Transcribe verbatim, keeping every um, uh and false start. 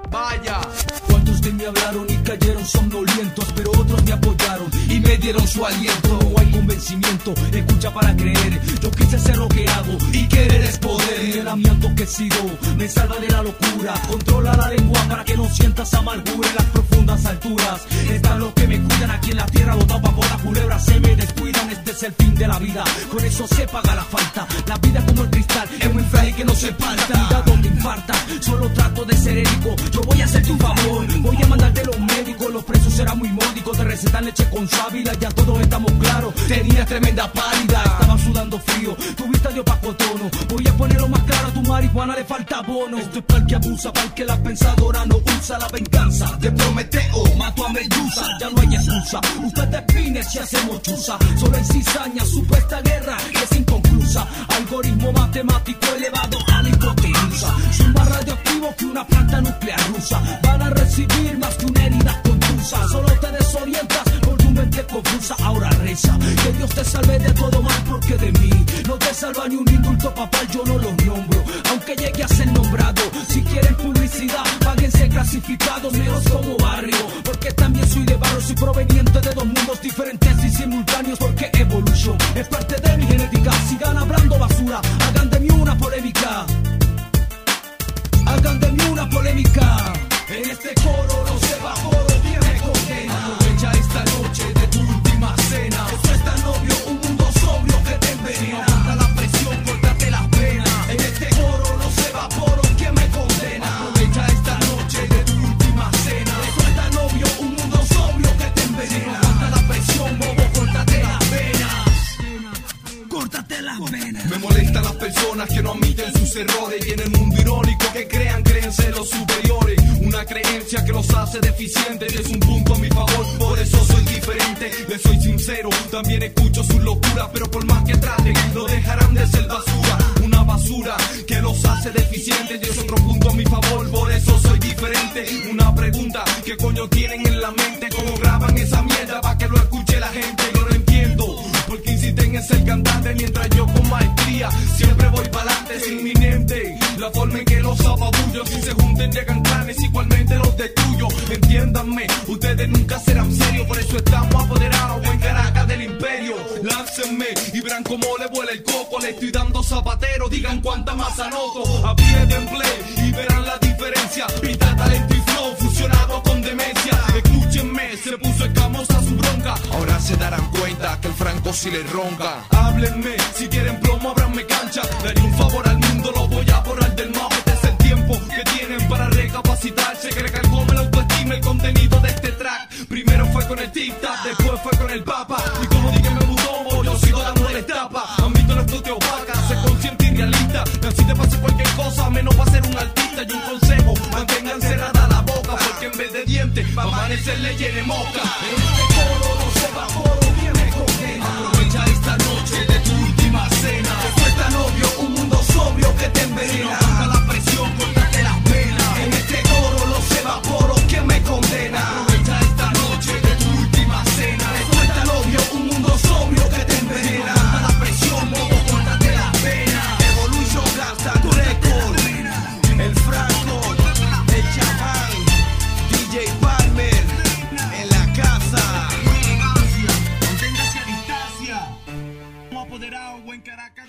Vaya. Cuantos de mí hablaron y cayeron somnolientos, pero otros me apoyaron y me dieron su aliento. No hay convencimiento, escucha para creer. Yo quise ser lo que hago y querer es poder. Y el amianto que sigo me salva de la locura. Controla la lengua para que no sientas amargura. En las profundas alturas están los que me cuidan. Aquí en la tierra los tapas por la culebra se me descuidan. Este es el fin de la vida, con eso se paga la falta. La vida como el cristal es muy frágil que no se parta. Cuidado donde infarta, solo trato de ser ético. Yo voy a hacer tu favor, voy a mandarte los médicos. Los precios serán muy módicos, te recetan leche con sábila. Ya todos estamos claros, tenías tremenda pálida. Estaba sudando frío, tu vista dio pacotono. Voy a ponerlo más claro, a tu marihuana le falta bono. Esto es para el que abusa, para el que la pensadora no usa. La venganza de Prometeo mató a Medusa. Ya no hay excusa, usted define si hacemos chuza. Solo hay cizaña, supuesta guerra que es inconclusa. Algoritmo matemático elevado a la hipotenusa. Soy más radioactivo que una planta nuclear rusa. Van a recibir más que una herida contusa. Solo te desorientas por tu mente confusa. Ahora reza, que Dios te salve de todo mal, porque de mí no te salva ni un indulto papal. Yo no los nombro, aunque llegue a ser nombrado. Si quieren publicidad, páguense clasificados, menos como barrio, porque también soy de barrio. Soy proveniente de dos mundos diferentes y simultáneos, porque evolution es parte de mi genética. Sigan hablando basura, hagan de mí una polémica. Hagan de mí una polémica. En este coro no se va coro, tiene condena. Aprovecha esta noche de tu última cena. Esto está novio, un mundo sobrio que te envenena. Aguanta la presión, córtate las venas. En este coro no se va coro, ¿quién me condena? Aprovecha esta noche de tu última cena. Esto está novio, un mundo sobrio que te envenena. Aguanta la presión, bobo, córtate las venas. Córtate las venas. Me molestan las personas que no admiten sus errores y en el mundo irónico que crean creencia los superiores. Una creencia que los hace deficientes. Es un punto a mi favor, por eso soy diferente. Les soy sincero, también escucho sus locuras, pero por más que traten, no dejarán de ser basura. Una basura que los hace deficientes. Y es otro punto a mi favor, por eso soy diferente. Una pregunta, ¿qué coño tienen en la mente? ¿Cómo graban esa mierda para que lo escuche la gente? Yo no entiendo, porque insisten en ser cantante, mientras yo con maestría siempre voy pa'lante. Es inminente la forma en que los apabullo. Si se junten llegan clanes, igualmente los destruyo. Entiéndanme, ustedes nunca serán serios, por eso estamos apoderados en Caracas del imperio. Láncenme y verán cómo le vuela el coco. Le estoy dando zapatero, digan cuánta más anoto. Aprieten play y verán la diferencia. Pita, talento y flow fusionado con demencia. Escúchenme, se puso escamosa su bronca. Ahora se darán cuenta que el Franco sí le ronca. Háblenme, si quieren plomo abranme cancha. Daré un favor al mundo, lo voy a borrar del mapa. Este es el tiempo que tienen para recapacitarse. Que recargó la autoestima el contenido de este track. Primero fue con el tic-tac, después fue con el papa. Y como dije me mudó, yo sigo dándole tapa. Ámbito no te opaca, sé consciente y realista. Así te pase cualquier cosa, menos va a ser un artista. Y un consejo, mantengan cerrada la boca, porque en vez de dientes, pa' amanecer le llene moca.